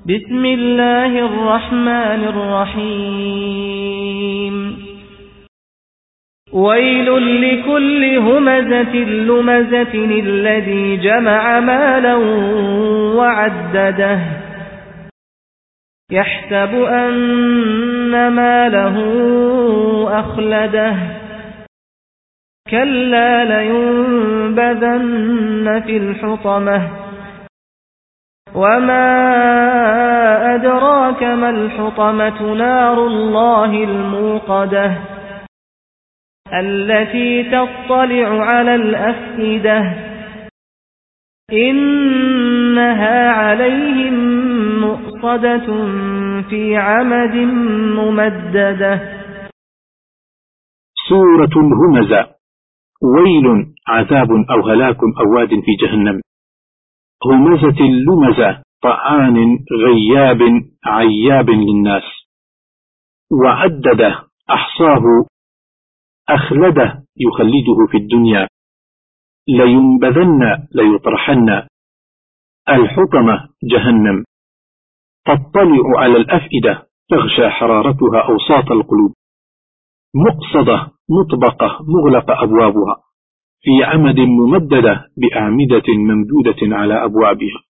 بسم الله الرحمن الرحيم ويل لكل همزة لمزة الذي جمع مالا وعدده يحسب أن ماله أخلده كلا لينبذن في الحطمة وما أدراك ما الحطمة نار الله الموقدة التي تطلع على الأفئدة إنها عليهم مؤصدة في عمد ممددة. سورة الهمزة. ويل عذاب أو هلاك أو واد في جهنم. همزة اللمزة طعان غياب عياب للناس. وعدده أحصاه أخلده يخلده في الدنيا. لينبذن ليطرحن. الحطمة جهنم تطلع على الأفئدة تغشى حرارتها أوساط القلوب. مقصدة مطبقة مغلق أبوابها في عمد ممددة بأعمدة ممدودة على أبوابها.